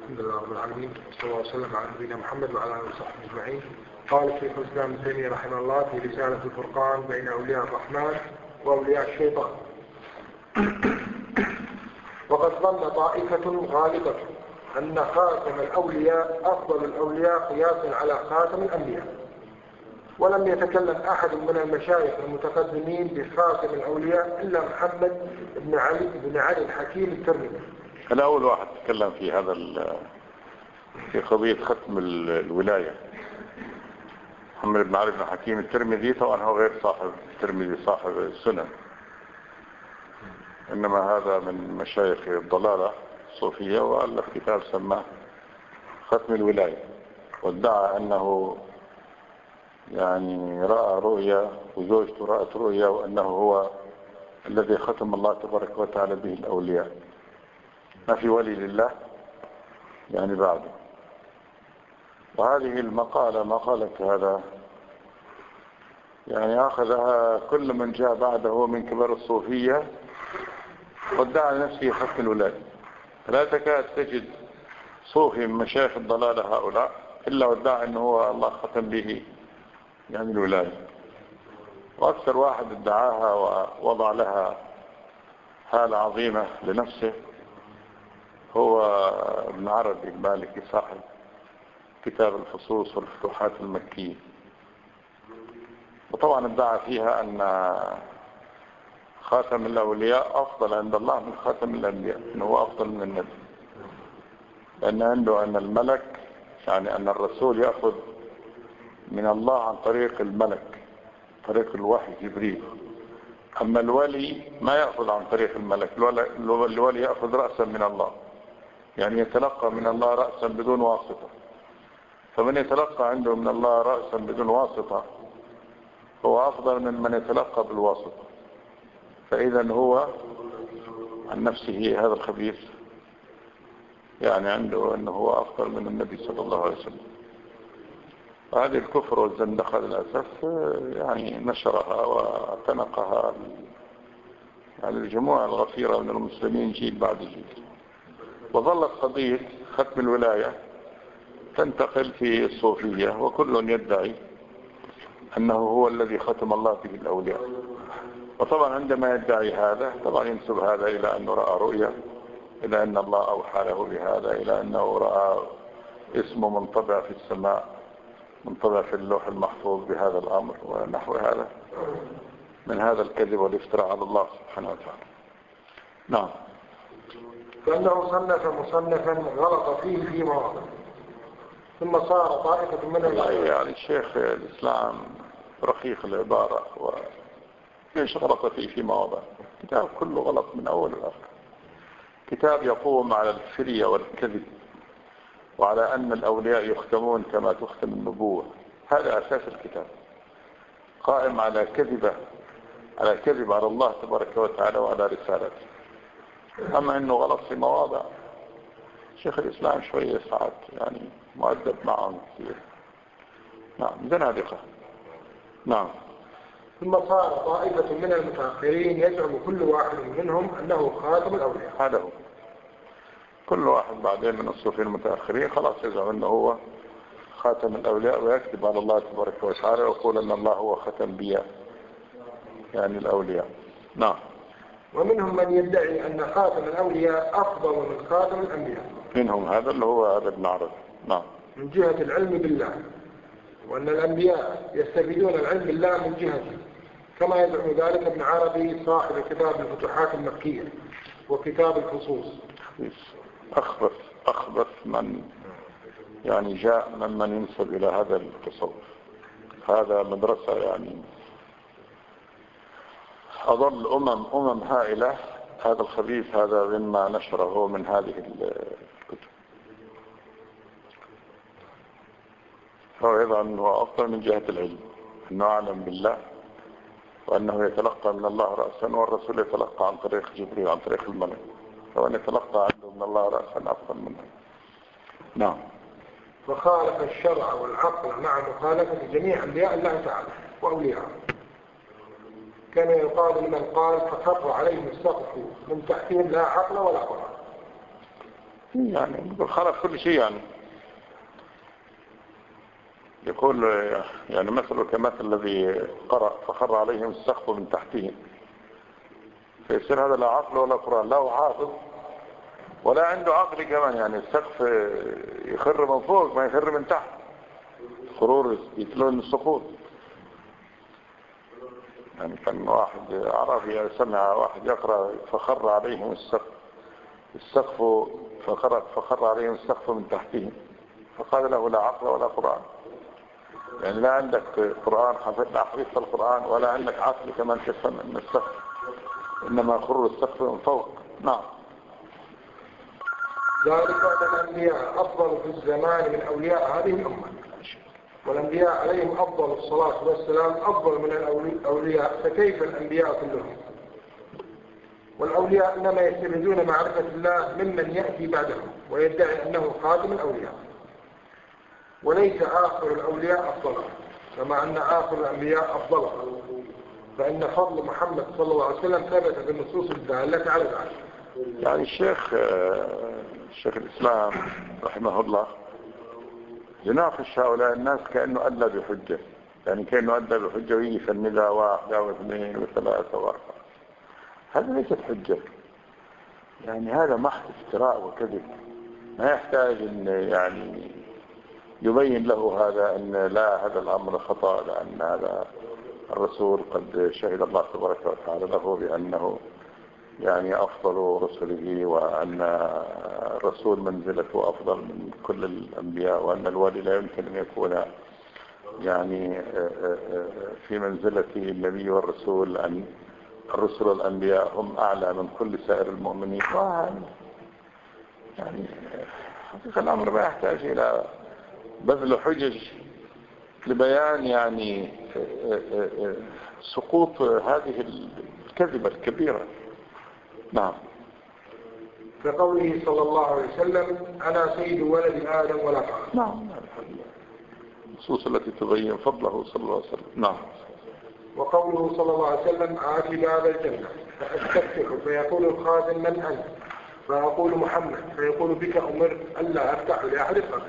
الحمد لله رب العالمين، صلى الله وسلم على نبينا محمد وعلى اله وصحبه اجمعين. قال الشيخ الاسلام ابن تيميه رحمه الله في رساله الفرقان بين اولياء الرحمن واولياء الشيطان: وقد ظن طائفه غالبه ان خاتم الاولياء افضل الاولياء قياسا على خاتم الانبياء، ولم يتكلم احد من المشايخ المتقدمين بخاتم الاولياء الا محمد بن علي الحكيم الترمذي. أنا أول واحد تكلم في هذا في قضية ختم الولاية. محمد بن علي بن حكيم الترمذي طبعا هو غير صاحب الترمذي صاحب السنن، إنما هذا من مشايخ الضلالة الصوفية، وألف كتاب سماه ختم الولاية، وادعى أنه يعني رأى رؤيا وزوجته رأت رؤيا وأنه هو الذي ختم الله تبارك وتعالى به الأولياء، ما في ولي لله يعني بعده. وهذه المقالة مقالة هذا يعني أخذها كل من جاء بعده من كبار الصوفية وادعى نفسه ختم الولاية. لا تكاد تجد صوفي من مشايخ الضلالة هؤلاء إلا وادعى أنه هو الله ختم به يعني الولاية. وأكثر واحد ادعاها ووضع لها حالة عظيمة لنفسه هو ابن عربي المالكي صاحب كتاب الفصوص والفتوحات المكية. وطبعا ادعى فيها أن خاتم الأولياء أفضل عند الله من خاتم الأنبياء، أنه هو أفضل من النبي، لأن عنده أن الملك يعني أن الرسول يأخذ من الله عن طريق الملك، طريق الوحي جبريل. أما الولي ما يأخذ عن طريق الملك، الولي يأخذ رأسا من الله، يعني يتلقى من الله رأسا بدون واسطة. فمن يتلقى عنده من الله رأسا بدون واسطة هو أفضل من من يتلقى بالواسطة. فإذا هو عن نفسه هذا الخبيث يعني عنده أنه هو أفضل من النبي صلى الله عليه وسلم. وهذه الكفر والزندقة للأسف يعني نشرها واعتنقها يعني الجموع الغفيرة من المسلمين جيل بعد جيل. وظلت قضية ختم الولاية تنتقل في الصوفية، وكل يدعي أنه هو الذي ختم الله به الأولياء. وطبعا عندما يدعي هذا طبعا ينسب هذا إلى أنه رأى رؤيا، إلى أن الله أوحى له بهذا، إلى أنه رأى اسمه منطبع في السماء، منطبع في اللوح المحفوظ بهذا الأمر ونحو هذا من هذا الكذب والافتراء على الله سبحانه وتعالى. نعم. فأنه صنف مصنفا غلط فيه في مواضع، ثم صار طائفة من يعني الشيخ الإسلام رقيق العبارة، وليش غلط فيه في مواضع؟ كتاب كله غلط من أول لآخر. كتاب يقوم على الفرية والكذب، وعلى أن الأولياء يختمون كما تختم النبوة. هذا أساس الكتاب، قائم على كذب على الله تبارك وتعالى وعلى رسالته. أما أنه غلط في مواضع، شيخ الإسلام شوية ساعات يعني مؤدب معهم كثير. نعم، زنادقة. نعم. ثم صار طائفة من المتأخرين يزعم كل واحد منهم أنه خاتم الأولياء. هذا هو كل واحد بعدين من الصوفيين المتأخرين خلاص يزعم أنه هو خاتم الأولياء، ويكذب على الله تبارك وتعالى ويقول أن الله هو ختم بياء يعني الأولياء. نعم. ومنهم من يدعي أن خاتم الأولياء أفضل من خاتم الأنبياء. منهم هذا اللي هو هذا ابن عربي. نعم. من جهة العلم بالله، وأن الأنبياء يستفيدون العلم بالله من جهته، كما يدعو ذلك ابن عربي صاحب كتاب الفتوحات المكية وكتاب الفصوص. أخبث من يعني جاء ممن ينسب إلى هذا التصوف. هذا مدرسة يعني أضل أمم هائلة. هذا الخبيث هذا مما نشره من هذه الكتب. هو يضع أنه أفضل من جهة العلم، أنه أعلم بالله، وأنه يتلقى من الله رأسا، والرسول يتلقى عن طريق جبريل عن طريق الملك، فأن يتلقى عنده من الله رأسا أفضل منه. نعم. وخالف الشرع والعقل مع مخالفة جميع أنبياء الله تعالى وأولياءه. كان يقال لمن قال فخر عليهم السقف من تحتهم لا عقل ولا قرآن. يعني خلق كل شيء يعني. يقول يعني مثل كمثل الذي قرأ فخر عليهم السقف من تحتهم، فيصير هذا لا عقل ولا قرآن، لا هو حافظ ولا عنده عقل كمان. يعني السقف يخر من فوق ما يخر من تحت، خرور يتلون السقوط. يعني كان واحد عربي سمع واحد يقرأ فخر عليهم السقف فخر عليهم السقف من تحتهم، فقال له لا عقل ولا قرآن. يعني لا عندك قرآن حفظت القرآن ولا عندك عقل كمان تفهم من السقف، إنما خر السقف من فوق. نعم. ذلك أن الأنبياء أفضل في الزمان من أولياء هذه الأمة، والأنبياء عليهم أفضل الصلاة والسلام أفضل من الأولياء، فكيف الأنبياء كلهم؟ والأولياء إنما يستمدون معرفة الله ممن يأتي بعدهم ويدعي أنه خاتم الأولياء، وليس آخر الأولياء أفضل، كما أن آخر الأنبياء أفضل، فإن فضل محمد صلى الله عليه وسلم ثبت بالنصوص الدالة على ذلك. يعني الشيخ الإسلام رحمه الله يناقش هؤلاء الناس كأنه أدلى بحجة، يعني كأنه أدلى بحجة ويجي يفندها واحدة واثنين وثلاثة واربعة. هذا ليست حجة، يعني هذا محض افتراء وكذب، ما يحتاج أن يعني يبين له هذا أن لا هذا الأمر خطأ، لأن هذا الرسول قد شهد الله تبارك وتعالى له بأنه يعني أفضل رسله، وأن الرسول منزلته أفضل من كل الأنبياء، وأن الولي لا يمكن أن يكون يعني في منزلة النبي والرسول، أن الرسل والأنبياء هم أعلى من كل سائر المؤمنين. يعني حقيقة الأمر ما يحتاج إلى بذل حجج لبيان يعني سقوط هذه الكذبة الكبيرة. نعم. كقوله صلى الله عليه وسلم أنا سيد ولد آدم ولا فخر. نعم. النصوص التي تبين فضله صلى الله عليه وسلم. نعم. وقوله صلى الله عليه وسلم آتي باب الجنة فأستفتح فيقول الخازن من أنت؟ فأقول محمد، فيقول بك أمرت ألا أفتح لأحد قبل.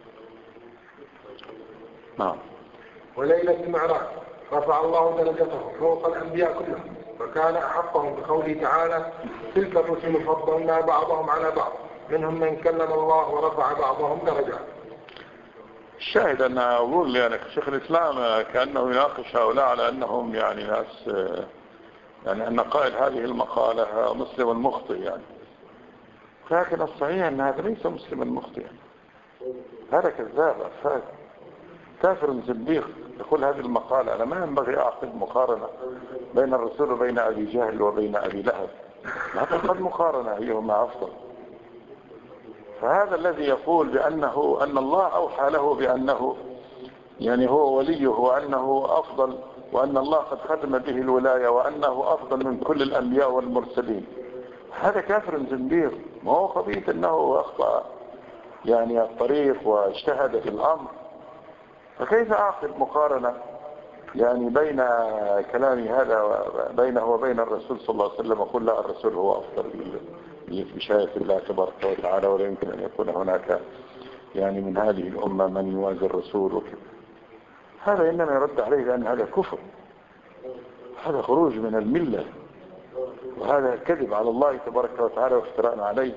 نعم. وليلة المعراج رفع الله درجته فوق الأنبياء كلهم، وكان أحقهم بقوله تعالى تلك الرسل فضلنا بعضهم على بعض منهم من كلم الله ورفع بعضهم درجات. الشاهد أن أقول يعني شيخ الإسلام كأنه يناقش هؤلاء على أنهم يعني ناس، يعني أن قائل هذه المقالة مسلم المخطئ يعني، لكن الصحيح أن هذا ليس مسلم المخطئ، هذا كذاب أفاد كافر زنديق يقول هذه المقالة. أنا ما ينبغي أعقد مقارنة بين الرسول وبين أبي جهل وبين أبي لهب، لا تقد مقارنة أيهما أفضل. فهذا الذي يقول بأنه أن الله أوحى له بأنه يعني هو وليه وأنه أفضل، وأن الله قد ختم به الولاية وأنه أفضل من كل الأنبياء والمرسلين، هذا كافر زنديق. ما هو قضية أنه أخطأ يعني الطريق واجتهد في الأمر، فكيف أعقد مقارنة يعني بين كلامي هذا بينه وبين الرسول صلى الله عليه وسلم، وقل لا الرسول هو أفضل بشهادة الله تبارك وتعالى، ولا يمكن أن يكون هناك يعني من هذه الأمة من يوازي الرسول وكذا. هذا إنما يرد عليه لأن هذا كفر، هذا خروج من الملة، وهذا كذب على الله تبارك وتعالى وافتراء عليه،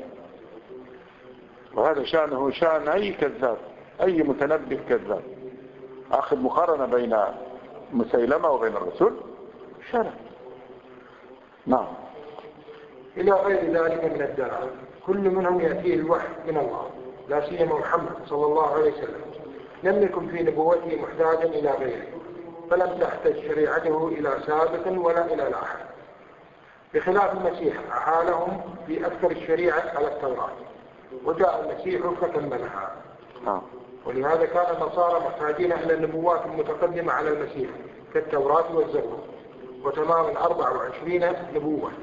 وهذا شأنه شأن أي كذاب، أي متنبه كذاب. أخذ مقارنة بين مسيلمة وبين الرسول شرع. نعم. إلى غير ذلك من الدلائل كل منهم يأتيه الوحي من الله، لا سيما محمد صلى الله عليه وسلم لم يكن في نبوته محتاجا إلى غيره، فلم تحتج شريعته إلى سابق ولا إلى لاحق، بخلاف المسيح أحالهم في أكثر الشريعة على التوراة، وجاء المسيح فكملها. ولهذا كان النصارى محتاجين إلى النبوات المتقدمة على المسيح كالتوراة والزبور، وتمام 24 نبوة،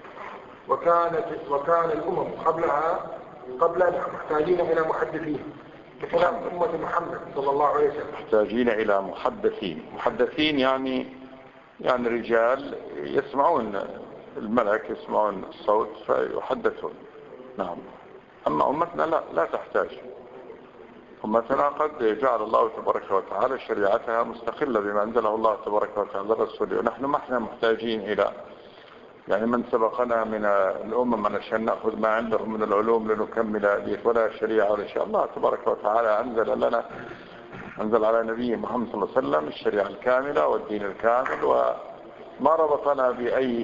وكان الأمم قبلنا محتاجين إلى محدثين بخلاف أمة محمد صلى الله عليه وسلم. محتاجين إلى محدثين يعني رجال يسمعون الملك، يسمعون الصوت فيحدثون. نعم. أما أمتنا لا تحتاج. أمتنا قد جعل الله تبارك وتعالى شريعتها مستقلة بما أنزله الله تبارك وتعالى الرسول، ونحن ما احنا محتاجين إلى يعني من سبقنا من الأمم علشان نأخذ ما عندهم من العلوم لنكمل ديت ولا شريعة ولا شيء. الله تبارك وتعالى أنزل على نبيه محمد صلى الله عليه وسلم الشريعة الكاملة والدين الكامل، وما ربطنا بأي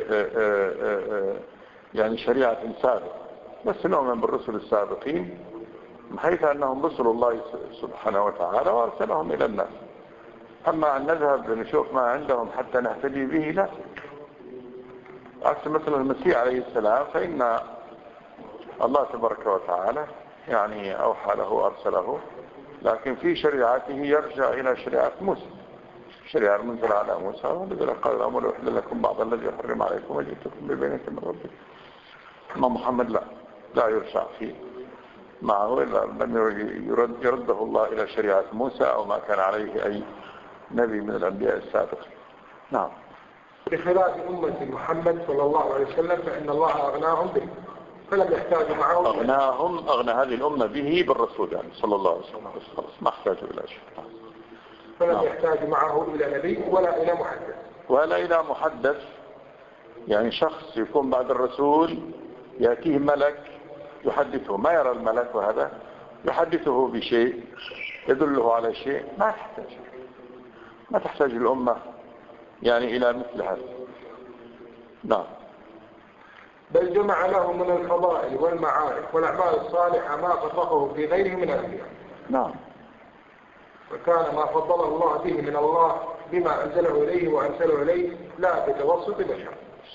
يعني شريعة سابقة، بس نؤمن بالرسل السابقين حيث أنهم رسل الله سبحانه وتعالى وأرسلهم إلى الناس. أما أن نذهب لنشوف ما عندهم حتى نهتدي به لا. عكس مثلا المسيح عليه السلام فإن الله تبارك وتعالى يعني أوحى له وأرسله، لكن في شريعته يرجع إلى شريعة موسى، الشريعة المنزلة على موسى، والذي قال الأمر يحل لكم بعض الذي يحرم عليكم وجئتكم ببينة من ربكم. أما محمد لا يرجع فيه معه إلا لم يرده الله إلى شريعة موسى أو ما كان عليه أي نبي من الأنبياء السابقين. نعم. بخلاف أمة محمد صلى الله عليه وسلم فإن الله أغناهم به فلم يحتاجوا معه. أغنى هذه الأمة به بالرسول يعني صلى الله عليه وسلم، ما احتاجوا إلى شيء. فلم يحتاج معه إلى نبي ولا إلى محدث. يعني شخص يكون بعد الرسول يأتيه ملك يحدثه، ما يرى الملك وهذا يحدثه بشيء يدله على شيء، ما تحتاج الأمة يعني إلى مثل هذا. نعم. بل جمع له من الفضائل والمعارف والأعمال الصالحة ما فرقه في غيره من الأنبياء. نعم. وكان ما فضله الله به من الله بما أنزله إليه وأرسله إليه لا بتوسط بشر.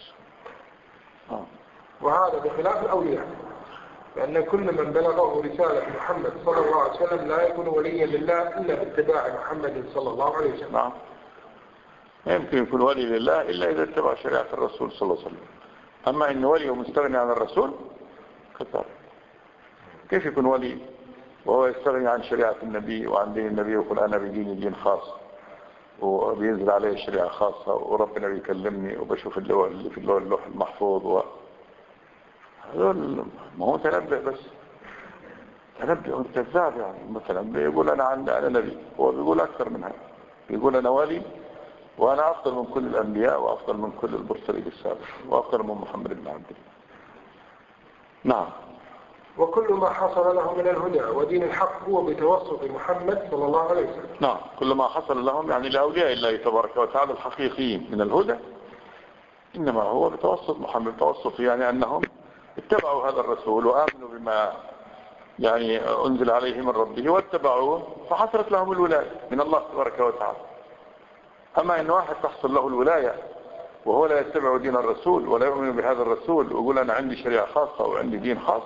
وهذا بخلاف الأولياء، لأن كل من بلغه رسالة محمد صلى الله عليه وسلم لا يكون وليا لله إلا باتباع محمد صلى الله عليه وسلم. نعم. يمكن يكون ولي لله إلا إذا اتبع شريعة الرسول صلى الله عليه وسلم. أما إن ولي مستغني عن الرسول كثر. كيف يكون ولي وهو يستغني عن شريعة النبي وعن دين النبي يقول أنا بديني دين خاص وبينزل عليه شريعة خاصة وربنا بيكلمني وبشوف اللي في اللوح المحفوظ هذول ما هو تنبئ بس، تنبئ كذاب. يعني مثلا يقول أنا نبي، هو بيقول أكثر من هذا، بيقول أنا ولي وأنا أفضل من كل الأنبياء وأفضل من كل المرسلين السابق وأفضل من محمد بن عبد الله. نعم. وكل ما حصل له من الهدى ودين الحق هو بتوسط محمد صلى الله عليه وسلم. نعم. كل ما حصل لهم يعني لأولياء الله تبارك وتعالى الحقيقيين من الهدى إنما هو بتوسط محمد. توسط يعني أنهم اتبعوا هذا الرسول وآمنوا بما يعني أنزل عليه من ربه واتبعوه فحصلت لهم الولاية من الله تبارك وتعالى. أما إن واحد تحصل له الولاية وهو لا يتبع دين الرسول ولا يؤمن بهذا الرسول ويقول أنا عندي شريعة خاصة وعندي دين خاص.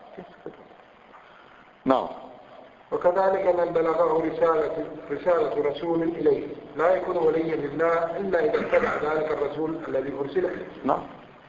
نعم. وكذلك من بلغه رسالة رسول إليه لا يكون وليا لله إلا إذا اتبع ذلك الرسول الذي أرسل إليه. نعم.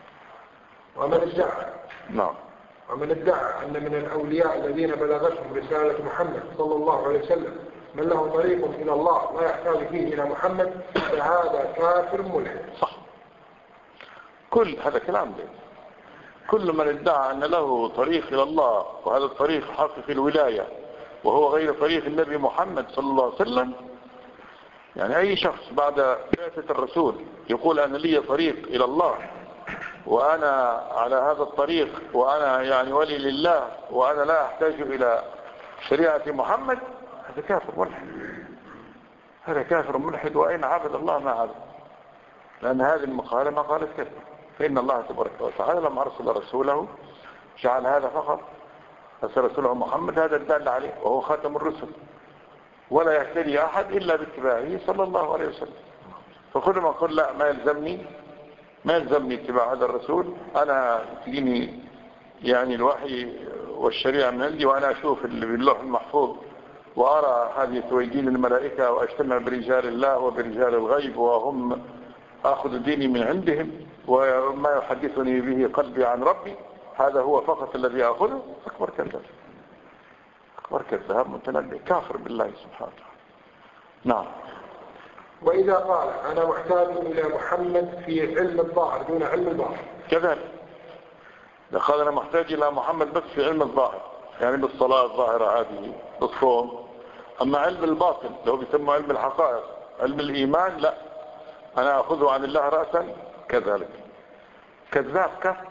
ومن ادعى أن من الأولياء الذين بلغتهم رسالة محمد صلى الله عليه وسلم من له طريق إلى الله لا يحتاج فيه إلى محمد فهذا كافر ملحد. صح. كل هذا كلام ده. كل من ادعى أن له طريق إلى الله وهذا الطريق حقق الولاية وهو غير طريق النبي محمد صلى الله عليه وسلم، يعني أي شخص بعد بعثة الرسول يقول أنا لي طريق إلى الله وأنا على هذا الطريق وأنا يعني ولي لله وأنا لا أحتاج إلى شريعة محمد، هذا كافر ملحد. هذا كافر ملحد وإن عبد الله ما عبد، لأن هذه المقالة مقالة كذب. فإن الله تبارك وتعالى لما أرسل رسوله جعل هذا فقط، أرسل رسوله محمد هذا الدال عليه وهو خاتم الرسل ولا يهتدي أحد إلا باتباعه صلى الله عليه وسلم. فكل ما قل لا ما يلزمني اتباع هذا الرسول، أنا تجيني يعني الوحي والشريعة من عندي وأنا أشوف اللي باللوح المحفوظ وأرى هذه توجين الملائكة وأجتمع برجال الله وبرجال الغيب وهم أخذ ديني من عندهم وما يحدثني به قلبي عن ربي، هذا هو فقط الذي أخذه. أكبر كذاب، أكبر كذاب متنبئ كافر بالله سبحانه وتعالى. نعم. وإذا قال أنا محتاج إلى محمد في علم الظاهر دون علم الباطن كذلك قال أنا محتاج إلى محمد بس في علم الظاهر، يعني بالصلاة الظاهرة هذه، بالصوم. أما علم الباطن لو بيسمى علم الحقائق، علم الإيمان، لا، أنا أخذه عن الله رأسا كذلك. كذاب كفر.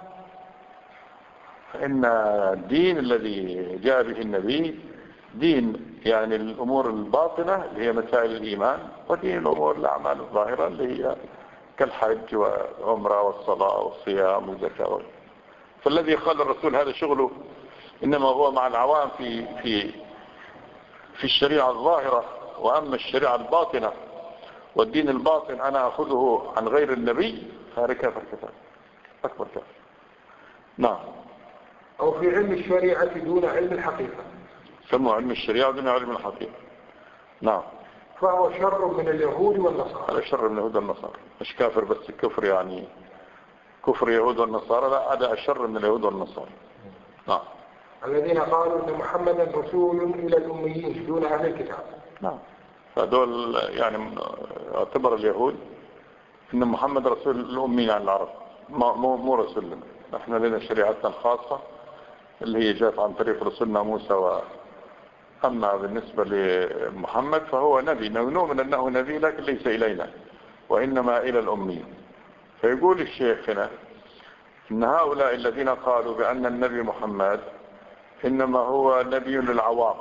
فإن الدين الذي جاء به النبي دين يعني الأمور الباطنة اللي هي مسائل الإيمان، ودين الأمور الأعمال الظاهرة اللي هي كالحج والعمرة والصلاة والصيام والزكاة. فالذي قال الرسول هذا شغله إنما هو مع العوام في الشريعة الظاهرة، وأما الشريعة الباطنة والدين الباطن أنا أخذه عن غير النبي، فهذا كافر أكبر كافر. نعم. أو في علم الشريعة دون علم الحقيقة، سموا علم الشريعة دون علم الحقيقة. نعم. فهو شر من اليهود والنصارى. هذا شر من اليهود والنصارى، مش كافر بس الكفر يعني كفر يهود والنصارى، لا، هذا أشر من اليهود والنصارى. نعم. الذين قالوا أن محمدا رسول إلى الأميين دون أهل الكتاب. نعم. فدول يعني اعتبر اليهود إن محمد رسول الأميين عن العرب، مو رسول لنا. نحن لنا شريعتنا الخاصة اللي هي جاءت عن طريق رسولنا موسى. أما بالنسبة لمحمد فهو نبي، نؤمن أنه نبي لكن ليس إلينا وإنما إلى الأميين. فيقول الشيخ هنا إن هؤلاء الذين قالوا بأن النبي محمد إنما هو نبي للعوام،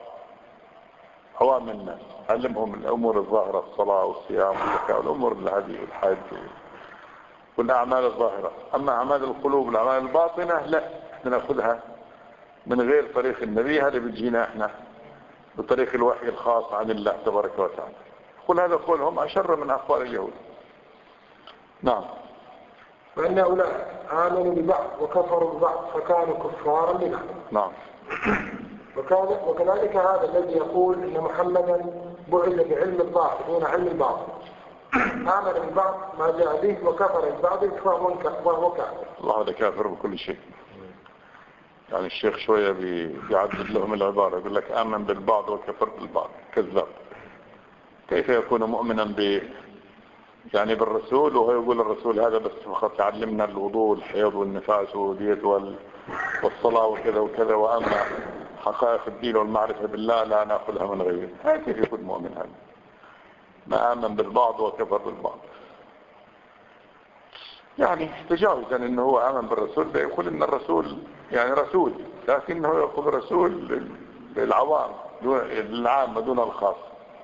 عوام الناس، علمهم الأمور الظاهرة، الصلاة والصيام والزكاة والأمور هذه والحج والأعمال الظاهرة. أما أعمال القلوب والأعمال الباطنة لا، نأخذها من غير طريق النبي، هذا بيجينا احنا بطريق الوحي الخاص عن الله تبارك وتعالى. قل هذا قولهم أشر من أقوال اليهود. نعم. وأن هؤلاء آمنوا ببعض وكفروا ببعض فكانوا كفارا ببعض. نعم. وكذلك هذا الذي يقول إن محمدا بعث بعلم الظاهر دون علم الباطن، آمن ببعض ما جاء به وكفر ببعض فهو كافر. الله هذا كافر بكل شيء. يعني الشيخ شوية بيعدد لهم العبارة، يقول لك آمن بالبعض وكفر بالبعض. كذاب. كيف يكون مؤمنا يعني بالرسول وهو يقول الرسول هذا بس فقط يعلمنا الوضوء والحيض والنفاس والديت والصلاة وكذا وكذا، وأما حقائق الدين والمعرفة بالله لا نأخذها من غيره. هذا كيف يكون مؤمن هذا؟ ما آمن بالبعض وكفر بالبعض. يعني تجاوزا انه هو آمن بالرسول بيقول ان الرسول يعني رسول، لكنه يقول رسول للعوام للعامة دون الخاص.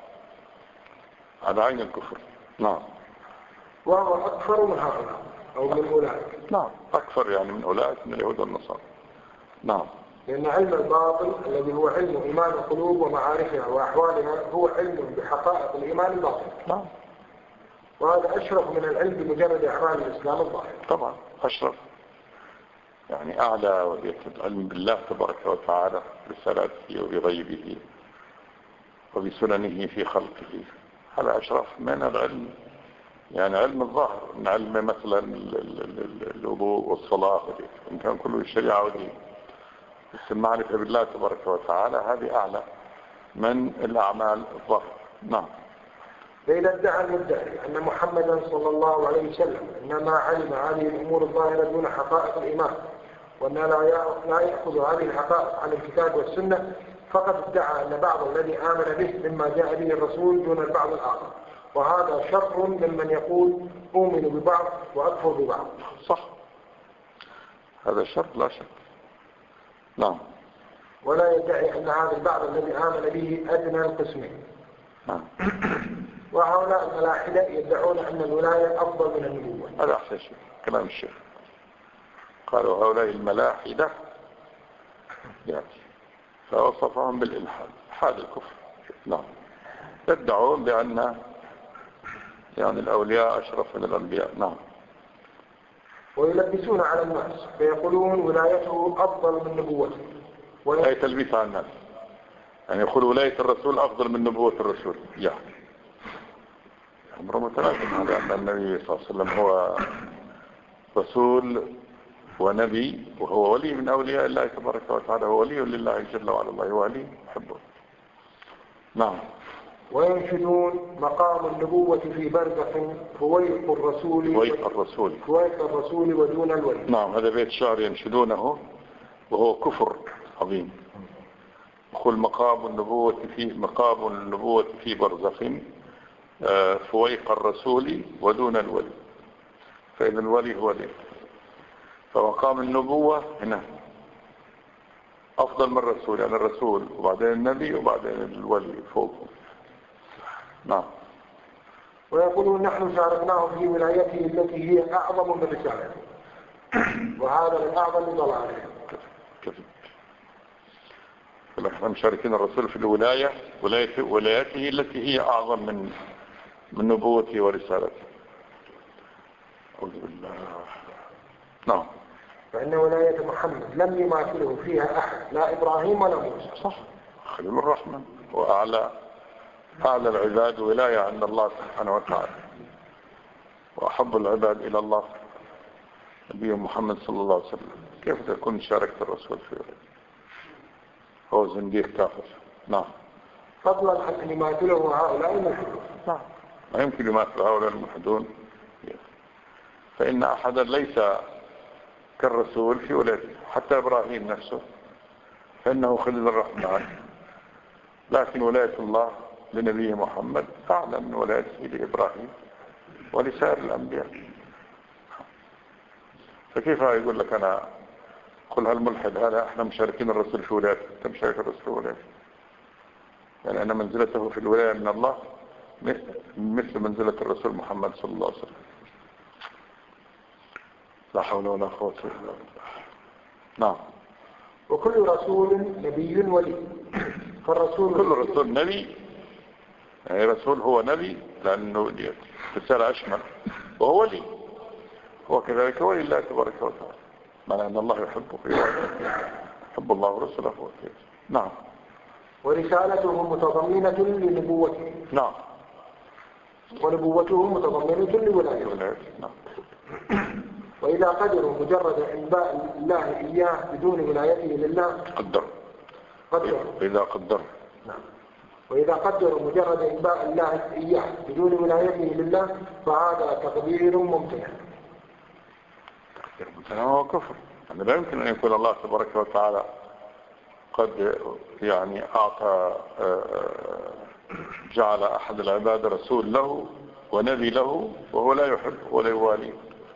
هذا عين الكفر. نعم. وهو أكثر من هؤلاء أو من أولئك. نعم، أكثر يعني من أولئك من اليهود والنصارى. نعم. لأن علم الباطن الذي هو علم إيمان القلوب ومعارفها وأحوالها هو علم بحقائق الإيمان الباطن. نعم. وهذا أشرف من العلم بمجرد أعمال الإسلام الظاهر. طبعا أشرف، يعني أعلى علم بالله تبارك وتعالى برسالته وبغيبه وبسننه في خلقه. هذا أشرف من العلم، يعني علم الظاهر، من علم مثلا الوضوء والصلاة، إن كان كله الشريعة ودين. بس المعرفة بالله تبارك وتعالى هذه أعلى من الأعمال الظاهرة. نعم. فإذا ادعى المدعي أن محمدا صلى الله عليه وسلم إنما علم هذه الأمور الظاهرة دون حقائق الإيمان، وأن لا يأخذ هذه الحقائق عن الكتاب والسنة، فقد ادعى أن بعض الذي آمن به مما جاء به الرسول دون البعض الآخر، وهذا شر ممن يقول أؤمن ببعض وأكفر ببعض. صح، هذا شر لا شك. نعم. ولا يدعي أن هذا البعض الذي آمن به أدنى القسمين. نعم. وهؤلاء الملاحدة يدعون أن الولاية أفضل من النبوة. هذا أحسن شيء كلام الشيخ. قالوا هؤلاء الملاحدة فوصفهم بالإلحاد، حاد الكفر. نعم. يدعون بأن يعني الأولياء أشرف من الأنبياء. نعم. ويلبسون على الناس فيقولون ولايته أفضل من نبوته. أي تلبيس على الناس، يعني يقول ولاية الرسول أفضل من نبوة الرسول. يعني أمر متلازم هذا، أن النبي صلى الله عليه وسلم هو رسول ونبي وهو ولي من أولياء الله تبارك وتعالى، هو ولي لله جل وعلا، الله ولي يحبه. نعم. وينشدون مقام النبوة في برزخ فويق الرسول ودون الولي. نعم، هذا بيت شعر ينشدونه وهو كفر عظيم. يقول مقام النبوة في برزخ فويق الرسول ودون الولي، فإذا الولي هو ذلك. فمقام النبوة هنا أفضل من الرسول، يعني الرسول وبعدين النبي وبعدين الولي فوقه. نعم. ويقولون نحن شاركناه في ولايته التي هي أعظم من رسالته، وهذا من أعظم ضلاله. كذب. نحن مشاركين الرسول في ولايته التي هي أعظم من نبوته ورسالته. أعوذ بالله. نعم. فإن ولاية محمد لم يماثله فيها أحد، لا إبراهيم ولا موسى. صح. خليل الرحمن وأعلى العباد ولاية عند الله سبحانه وتعالى، وأحب العباد إلى الله نبي محمد صلى الله عليه وسلم. كيف تكون شاركت الرسول في هو زنديق كافر؟ نعم. فضلا عن أن يماثله هؤلاء الملحدون. نعم، ما يمكن يماثل هؤلاء الملحدون، فإن أحدا ليس كالرسول في ولايته. حتى إبراهيم نفسه فإنه خليل الرحمن، لكن ولاية الله لنبي محمد أعلى من ولايته لإبراهيم ولسائر الأنبياء. فكيف يقول لك أنا قل هالملحد هذا احنا مشاركين الرسول في ولايته، انت مشارك الرسول في ولايته، يعني أن منزلته في الولاية من الله مثل منزلة الرسول محمد صلى الله عليه وسلم. لا حول ولا قوة إلا بالله. نعم. وكل رسول نبي ولي، فالرسول كل رسول نبي، يعني رسول هو نبي لأنه رسالة أشمل، وهو ولي، هو كذلك ولي الله تبارك وتعالى، معنى أن الله يحبه يحب الله ورسوله. نعم. ورسالته متضمنة لنبوته. نعم. ونبوته متضمنة لولايته. نعم. وإذا قدروا مجرد إنباء الله إياه بدون ولايته لله قدر. إذا قدر. نعم. وإذا قدروا مجرد إنباء الله إياه بدون ولايته لله فهذا تقدير ممتنع. هو كفر. يعني لا يمكن أن يكون الله تبارك وتعالى قد يعني أعطى جعل أحد العباد رسول له ونبي له وهو لا يحب ولا يوالي.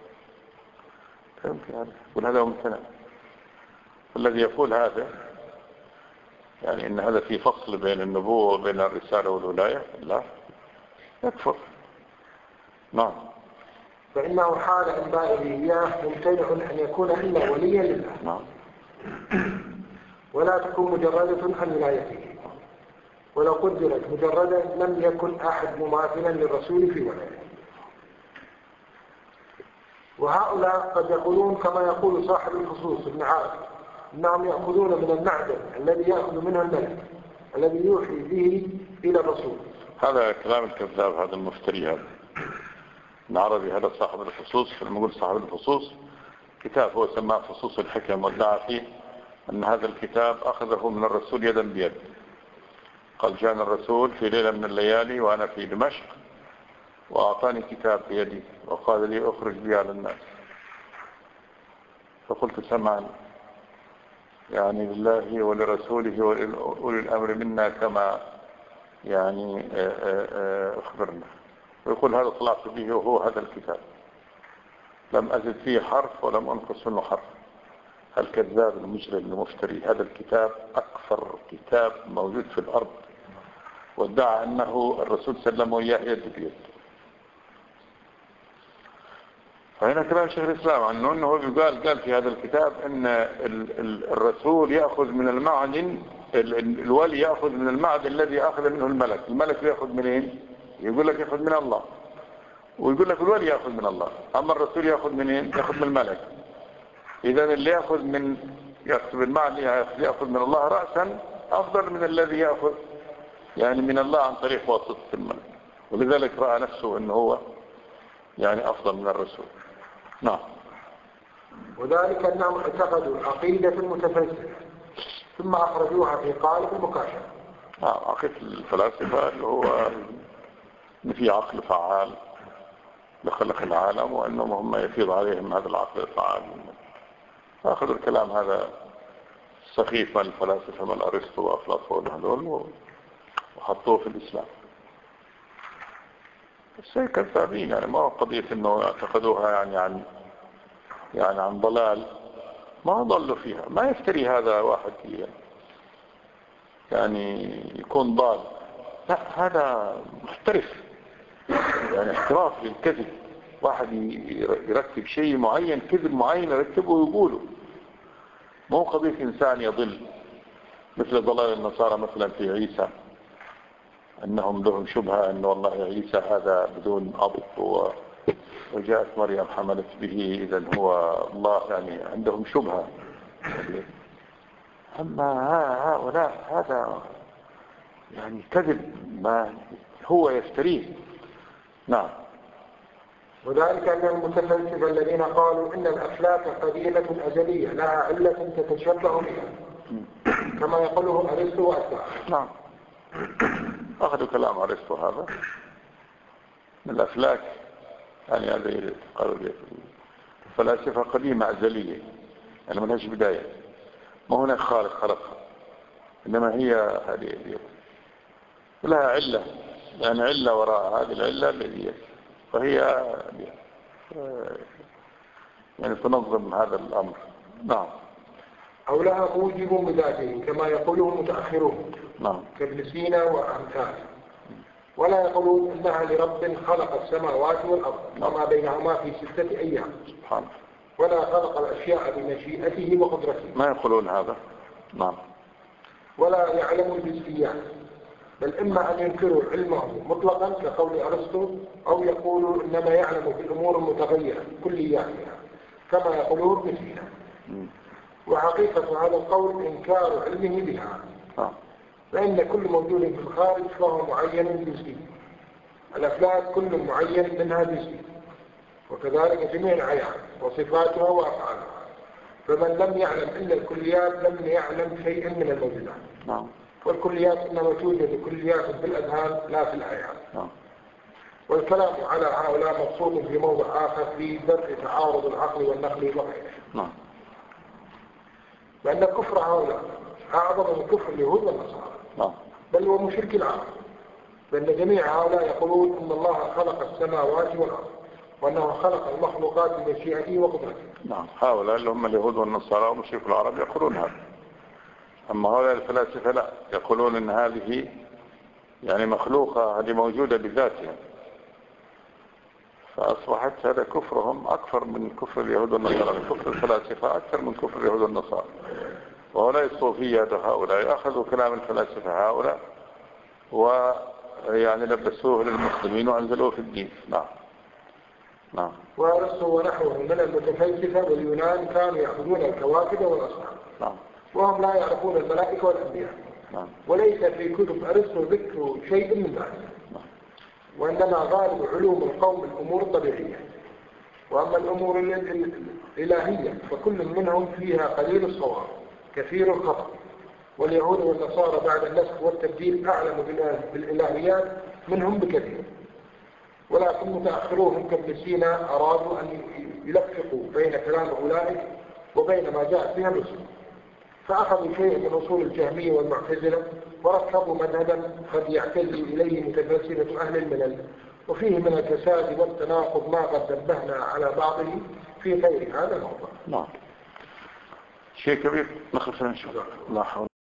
يمكن هذا، وهذا ممتنع. الذي يقول هذا يعني إن هذا في فصل بين النبوة وبين الرسالة والولاية، لا، يكفر. نعم. فإنه حال إنبائه إياه ممتنع أن يكون إلا وليا لله. نعم. ولا تكون مجردة عن ولايته، ولو قدرت مجردة لم يكن أحد مماثلا للرسول في ولايته. وهؤلاء قد يقولون كما يقول صاحب الخصوص ابن عارف إنهم يأخذون من المعدن الذي يأخذ منه الملك الذي يوحي به إلى الرسول. هذا كلام الكذاب، هذا المفتري. هذا ابن عربي هذا صاحب الخصوص. لما نقول صاحب الخصوص كتاب هو سماه فصوص الحكم، وادعى فيه أن هذا الكتاب أخذه من الرسول يدا بيد. قال جاءنا الرسول في ليلة من الليالي وأنا في دمشق وأعطاني كتاب بيدي وقال لي أخرج بي على الناس. فقلت سمعا، يعني لله ولرسوله وأولي الأمر منا كما يعني أخبرنا. ويقول هذا طلعت به وهو هذا الكتاب، لم أزد فيه حرف ولم أنقص منه حرف. الكذاب المجرم المفتري. هذا الكتاب أكثر كتاب موجود في الأرض، وادعى أنه الرسول سلم إياه يد بيد. فهنا كلام شيخ الإسلام عنه أنه قال في هذا الكتاب أن الرسول يأخذ من المعدن، الولي يأخذ من المعدن الذي أخذ منه الملك. الملك يأخذ منين؟ يقول لك يأخذ من الله، ويقول لك الولي يأخذ من الله. أما الرسول يأخذ منين؟ يأخذ من الملك. إذا اللي يأخذ بالمعنى يأخذ من الله رأسا أفضل من الذي يأخذ يعني من الله عن طريق واسطة الملك، ولذلك رأى نفسه أنه هو يعني أفضل من الرسول. نعم. وذلك أنهم اعتقدوا عقيدة متفلسفة ثم أخرجوها في قالب المكاشفة. عقيدة الفلاسفة اللي هو إن في عقل فعال لخلق العالم، وأنهم هم يفيض عليهم هذا العقل الفعال. فأخذوا الكلام هذا سخيف من الفلاسفة من أرسطو وأفلاطون هذول وحطوه في الإسلام. بس هي كذابين، يعني ما هو قضية إنه اعتقدوها يعني عن ضلال، ما ضلوا فيها. ما يفتري هذا واحد يعني يكون ضال، لا هذا محترف، يعني احتراف للكذب. واحد يرتب شيء معين، كذب معين يرتبه ويقوله. مو قضية إنسان يضل مثل ضلال النصارى مثلا في عيسى، أنهم لهم شبهة أن والله عيسى هذا بدون أب وجاءت مريم حملت به، إذن هو الله، يعني عندهم شبهة. أما هؤلاء هذا يعني كذب ما هو يفتريه. نعم. وذلك أن المتفلسفة الذين قالوا إن الأفلاك قديمة أزلية لها علة تتشبه بها، كما يقوله أرسطو وأتباعه. نعم، أخذوا كلام أرسطو هذا من الأفلاك، يعني هذه الفلاسفة قديمة أزلية، يعني ما لهاش بداية، ما هناك خالق خلقها، إنما هي هذه لها علة، يعني علة وراء هذه العلة التي فهي يعني تنظم هذا الأمر. نعم. أو لها موجب بذاته كما يقوله المتأخرون، نعم، كابن سينا وأمثاله. ولا يقولون إنها لرب خلق السماوات والأرض وما بينهما في 6 أيام سبحانه، ولا خلق الأشياء بمشيئته وقدرته. ما يقولون هذا. نعم. ولا يعلم الجزئيات، بل إما أن ينكروا علمه مطلقا كقول أرسطو، أو يقولوا إنما يعلم في الأمور المتغيرة كلياتها كما يقولون ابن سينا. وحقيقة هذا القول إنكار علمه بها، فإن كل موجود في الخارج فهو معين جزئي. الأفلاك كل معين منها جزئي، وكذلك جميع العيان وصفاتها وأفعالها. فمن لم يعلم إلا الكليات لم يعلم شيئا من الموجودات. والكليات إنما توجد كليات في الأذهان لا في العيان. والكلام على هؤلاء مقصود في موضع آخر في درء تعارض العقل والنقل وغيره. لأن كفر هؤلاء أعظم من كفر اليهود والنصارى، بل هو مشرك العرب، لأن جميع هؤلاء يقولون إن الله خلق السماوات والأرض وأنه خلق المخلوقات بمشيئته وقدرته. نعم، هؤلاء اللي هم اليهود والنصارى ومشرك العرب يقولون هذا. أما هؤلاء الفلاسفة لا، يقولون إن هذه يعني مخلوقة، هذه موجودة بذاتها. فأصبحت هذا كفرهم أكثر من كفر اليهود والنصارى، كفر الفلاسفة أكثر من كفر اليهود والنصارى. وهؤلاء الصوفية هؤلاء أخذوا كلام الفلاسفة هؤلاء ويعني لبسوه للمسلمين وأنزلوه في الدين. نعم. نعم. وأرسطو ونحوه من المتفلسفة واليونان كانوا يعبدون الكواكب والأصنام. نعم. وهم لا يعرفون الملائكة والأنبياء. نعم. وليس في كتب أرسطو ذكر شيء من ذلك. وإنما غالب علوم القوم الأمور الطبيعية، وأما الأمور الإلهية فكل منهم فيها قليل الصواب كثير الخطأ. واليهود والنصارى بعد النسخ والتبديل أعلم بالإلهيات منهم بكثير. ولكن متأخرون كابن سينا أرادوا أن يلفقوا بين كلام أولئك وبين ما جاء فيها الرسل، فأخذوا شيء من أصول الجهمية والمعتزلة وركبوا مذهبا قد يعتزل إليه متفلسفة أهل الملل، وفيه من الكساد والتناقض ما قد نبهنا على بعضه في غير هذا الموضوع. نعم. شيء كبير نخلص إن شاء الله.